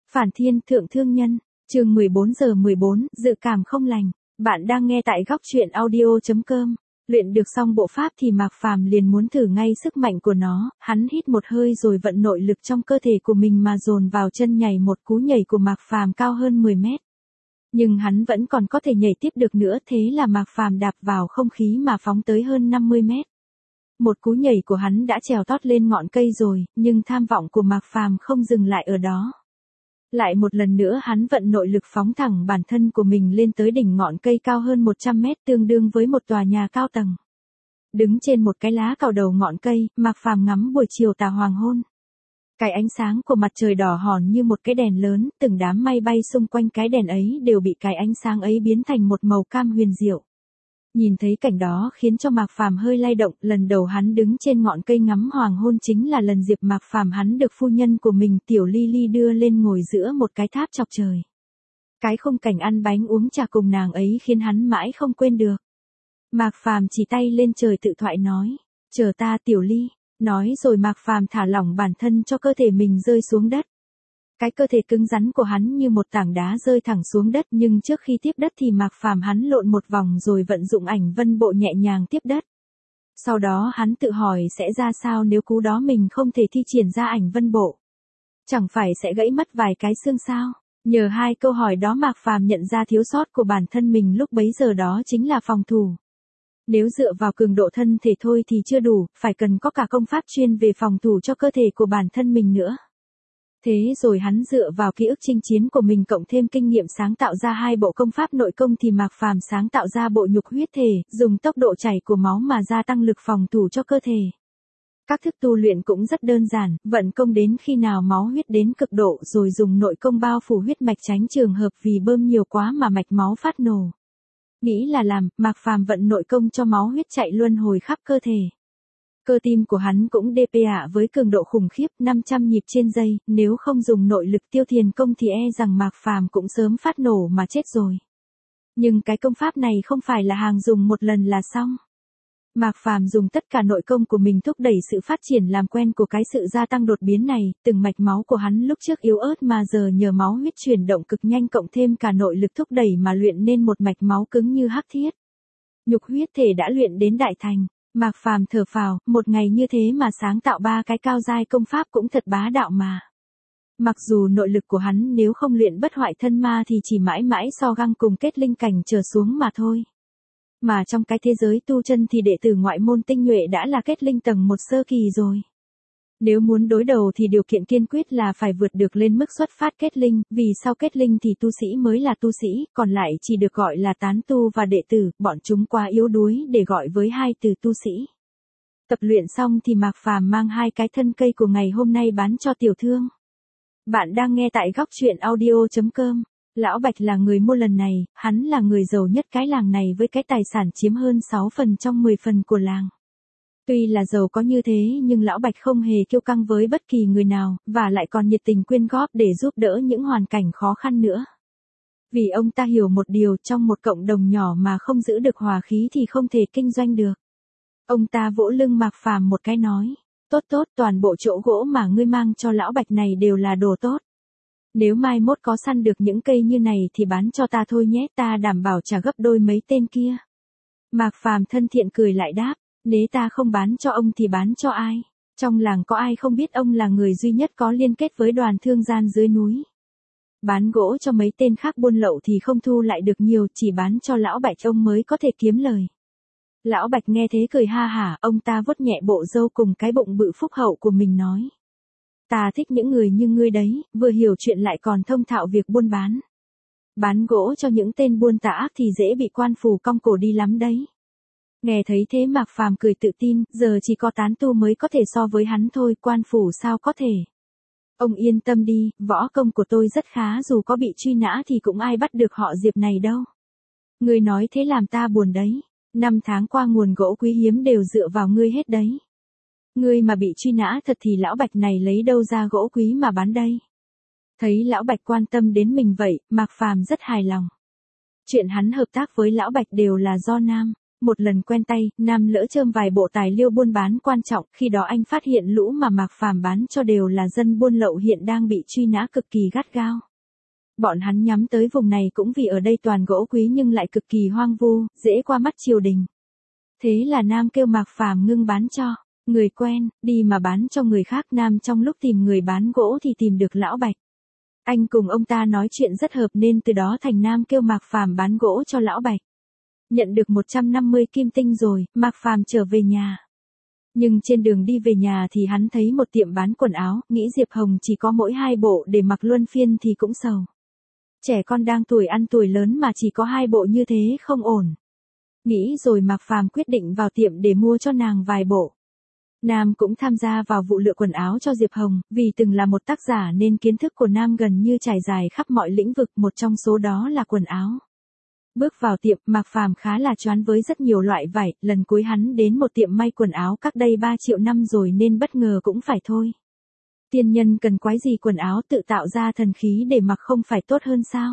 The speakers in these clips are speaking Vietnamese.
Phản Thiên Thượng Thương Nhân, chương 14/14, dự cảm không lành. Bạn đang nghe tại góc truyện audio.com. Luyện được xong bộ pháp thì Mạc Phàm liền muốn thử ngay sức mạnh của nó, hắn hít một hơi rồi vận nội lực trong cơ thể của mình mà dồn vào chân nhảy. Một cú nhảy của Mạc Phàm cao hơn 10 mét. Nhưng hắn vẫn còn có thể nhảy tiếp được nữa, thế là Mạc Phàm đạp vào không khí mà phóng tới hơn 50 mét. Một cú nhảy của hắn đã trèo tót lên ngọn cây rồi, nhưng tham vọng của Mạc Phàm không dừng lại ở đó. Lại một lần nữa hắn vận nội lực phóng thẳng bản thân của mình lên tới đỉnh ngọn cây cao hơn 100 mét, tương đương với một tòa nhà cao tầng. Đứng trên một cái lá cào đầu ngọn cây, Mạc Phàm ngắm buổi chiều tà hoàng hôn. Cái ánh sáng của mặt trời đỏ hòn như một cái đèn lớn, từng đám mây bay xung quanh cái đèn ấy đều bị cái ánh sáng ấy biến thành một màu cam huyền diệu. Nhìn thấy cảnh đó khiến cho Mạc Phàm hơi lay động, lần đầu hắn đứng trên ngọn cây ngắm hoàng hôn chính là lần Diệp Mạc Phàm hắn được phu nhân của mình Tiểu Ly Ly đưa lên ngồi giữa một cái tháp chọc trời. Cái khung cảnh ăn bánh uống trà cùng nàng ấy khiến hắn mãi không quên được. Mạc Phàm chỉ tay lên trời tự thoại nói, chờ ta Tiểu Ly, nói rồi Mạc Phàm thả lỏng bản thân cho cơ thể mình rơi xuống đất. Cái cơ thể cứng rắn của hắn như một tảng đá rơi thẳng xuống đất, nhưng trước khi tiếp đất thì Mạc Phàm hắn lộn một vòng rồi vận dụng ảnh vân bộ nhẹ nhàng tiếp đất. Sau đó hắn tự hỏi sẽ ra sao nếu cú đó mình không thể thi triển ra ảnh vân bộ. Chẳng phải sẽ gãy mất vài cái xương sao? Nhờ hai câu hỏi đó Mạc Phàm nhận ra thiếu sót của bản thân mình lúc bấy giờ, đó chính là phòng thủ. Nếu dựa vào cường độ thân thể thôi thì chưa đủ, phải cần có cả công pháp chuyên về phòng thủ cho cơ thể của bản thân mình nữa. Thế rồi hắn dựa vào ký ức chinh chiến của mình cộng thêm kinh nghiệm sáng tạo ra hai bộ công pháp nội công thì Mạc Phàm sáng tạo ra bộ nhục huyết thể, dùng tốc độ chảy của máu mà gia tăng lực phòng thủ cho cơ thể. Các thức tu luyện cũng rất đơn giản, vận công đến khi nào máu huyết đến cực độ rồi dùng nội công bao phủ huyết mạch, tránh trường hợp vì bơm nhiều quá mà mạch máu phát nổ. Nghĩ là làm, Mạc Phàm vận nội công cho máu huyết chạy luân hồi khắp cơ thể. Cơ tim của hắn cũng DPA với cường độ khủng khiếp 500 nhịp trên giây, nếu không dùng nội lực tiêu thiền công thì rằng Mạc Phàm cũng sớm phát nổ mà chết rồi. Nhưng cái công pháp này không phải là hàng dùng một lần là xong. Mạc Phàm dùng tất cả nội công của mình thúc đẩy sự phát triển làm quen của cái sự gia tăng đột biến này, từng mạch máu của hắn lúc trước yếu ớt mà giờ nhờ máu huyết chuyển động cực nhanh cộng thêm cả nội lực thúc đẩy mà luyện nên một mạch máu cứng như hắc thiết. Nhục huyết thể đã luyện đến đại thành. Mạc Phàm thở phào, một ngày như thế mà sáng tạo ba cái cao giai công pháp cũng thật bá đạo mà. Mặc dù nội lực của hắn nếu không luyện bất hoại thân ma thì chỉ mãi mãi so găng cùng kết linh cảnh trở xuống mà thôi. Mà trong cái thế giới tu chân thì đệ tử ngoại môn tinh nhuệ đã là kết linh tầng 1 sơ kỳ rồi. Nếu muốn đối đầu thì điều kiện tiên quyết là phải vượt được lên mức xuất phát kết linh, vì sau kết linh thì tu sĩ mới là tu sĩ, còn lại chỉ được gọi là tán tu và đệ tử, bọn chúng quá yếu đuối để gọi với hai từ tu sĩ. Tập luyện xong thì Mạc Phàm mang hai cái thân cây của ngày hôm nay bán cho tiểu thương. Bạn đang nghe tại góc truyện audio.com. Lão Bạch là người mua lần này, hắn là người giàu nhất cái làng này với cái tài sản chiếm hơn 6 phần trong 10 phần của làng. Tuy là giàu có như thế nhưng Lão Bạch không hề kiêu căng với bất kỳ người nào, và lại còn nhiệt tình quyên góp để giúp đỡ những hoàn cảnh khó khăn nữa. Vì ông ta hiểu một điều, trong một cộng đồng nhỏ mà không giữ được hòa khí thì không thể kinh doanh được. Ông ta vỗ lưng Mạc Phàm một cái nói, tốt tốt, toàn bộ chỗ gỗ mà ngươi mang cho Lão Bạch này đều là đồ tốt. Nếu mai mốt có săn được những cây như này thì bán cho ta thôi nhé, ta đảm bảo trả gấp đôi mấy tên kia. Mạc Phàm thân thiện cười lại đáp, nếu ta không bán cho ông thì bán cho ai? Trong làng có ai không biết ông là người duy nhất có liên kết với đoàn thương gian dưới núi. Bán gỗ cho mấy tên khác buôn lậu thì không thu lại được nhiều, chỉ bán cho Lão Bạch ông mới có thể kiếm lời. Lão Bạch nghe thế cười ha hả, ông ta vuốt nhẹ bộ râu cùng cái bụng bự phúc hậu của mình nói. Ta thích những người như ngươi đấy, vừa hiểu chuyện lại còn thông thạo việc buôn bán. Bán gỗ cho những tên buôn tà ác thì dễ bị quan phủ cong cổ đi lắm đấy. Nghe thấy thế Mạc Phàm cười tự tin, giờ chỉ có tán tu mới có thể so với hắn thôi, quan phủ sao có thể. Ông yên tâm đi, võ công của tôi rất khá, dù có bị truy nã thì cũng ai bắt được họ Diệp này đâu. Ngươi nói thế làm ta buồn đấy, 5 tháng qua nguồn gỗ quý hiếm đều dựa vào ngươi hết đấy. Ngươi mà bị truy nã thật thì Lão Bạch này lấy đâu ra gỗ quý mà bán đây. Thấy Lão Bạch quan tâm đến mình vậy, Mạc Phàm rất hài lòng. Chuyện hắn hợp tác với Lão Bạch đều là do nam. Một lần quen tay, Nam lỡ chơm vài bộ tài liệu buôn bán quan trọng, khi đó anh phát hiện lũ mà Mạc Phàm bán cho đều là dân buôn lậu hiện đang bị truy nã cực kỳ gắt gao. Bọn hắn nhắm tới vùng này cũng vì ở đây toàn gỗ quý nhưng lại cực kỳ hoang vu, dễ qua mắt triều đình. Thế là Nam kêu Mạc Phàm ngưng bán cho người quen, đi mà bán cho người khác. Nam trong lúc tìm người bán gỗ thì tìm được Lão Bạch. Anh cùng ông ta nói chuyện rất hợp nên từ đó thành Nam kêu Mạc Phàm bán gỗ cho Lão Bạch. Nhận được 150 kim tinh rồi, Mạc Phàm trở về nhà. Nhưng trên đường đi về nhà thì hắn thấy một tiệm bán quần áo, nghĩ Diệp Hồng chỉ có mỗi 2 bộ để mặc luân phiên thì cũng sầu. Trẻ con đang tuổi ăn tuổi lớn mà chỉ có 2 bộ như thế không ổn. Nghĩ rồi Mạc Phàm quyết định vào tiệm để mua cho nàng vài bộ. Nam cũng tham gia vào vụ lựa quần áo cho Diệp Hồng, vì từng là một tác giả nên kiến thức của Nam gần như trải dài khắp mọi lĩnh vực, một trong số đó là quần áo. Bước vào tiệm, Mạc Phàm khá là choáng với rất nhiều loại vải, lần cuối hắn đến một tiệm may quần áo cách đây 3 triệu năm rồi nên bất ngờ cũng phải thôi. Tiên nhân cần quái gì quần áo tự tạo ra thần khí để mặc không phải tốt hơn sao?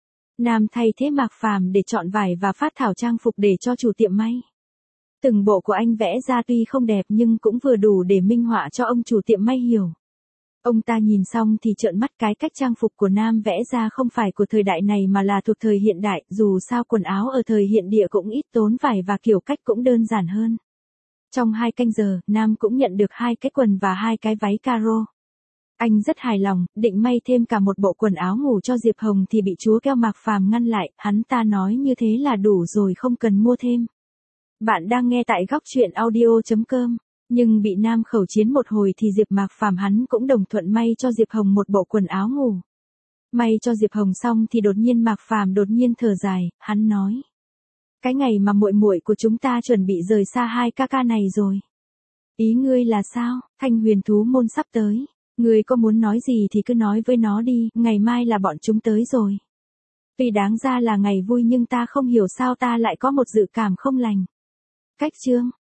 Nam thay thế Mạc Phàm để chọn vải và phát thảo trang phục để cho chủ tiệm may. Từng bộ của anh vẽ ra tuy không đẹp nhưng cũng vừa đủ để minh họa cho ông chủ tiệm may hiểu. Ông ta nhìn xong thì trợn mắt, cái cách trang phục của Nam vẽ ra không phải của thời đại này mà là thuộc thời hiện đại, dù sao quần áo ở thời hiện địa cũng ít tốn vải và kiểu cách cũng đơn giản hơn. Trong 2 canh giờ, Nam cũng nhận được 2 cái quần và 2 cái váy caro. Anh rất hài lòng, định may thêm cả một bộ quần áo ngủ cho Diệp Hồng thì bị chúa keo Mạc Phàm ngăn lại, hắn ta nói như thế là đủ rồi không cần mua thêm. Bạn đang nghe tại góc truyện audio.com. Nhưng bị Nam khẩu chiến một hồi thì Diệp Mạc Phàm hắn cũng đồng thuận may cho Diệp Hồng một bộ quần áo ngủ. May cho Diệp Hồng xong thì đột nhiên Mạc Phàm đột nhiên thở dài, hắn nói: "Cái ngày mà muội muội của chúng ta chuẩn bị rời xa 2 ca ca này rồi. Ý ngươi là sao? Thanh Huyền thú môn sắp tới, ngươi có muốn nói gì thì cứ nói với nó đi, ngày mai là bọn chúng tới rồi." Tuy đáng ra là ngày vui nhưng ta không hiểu sao ta lại có một dự cảm không lành. Cách chương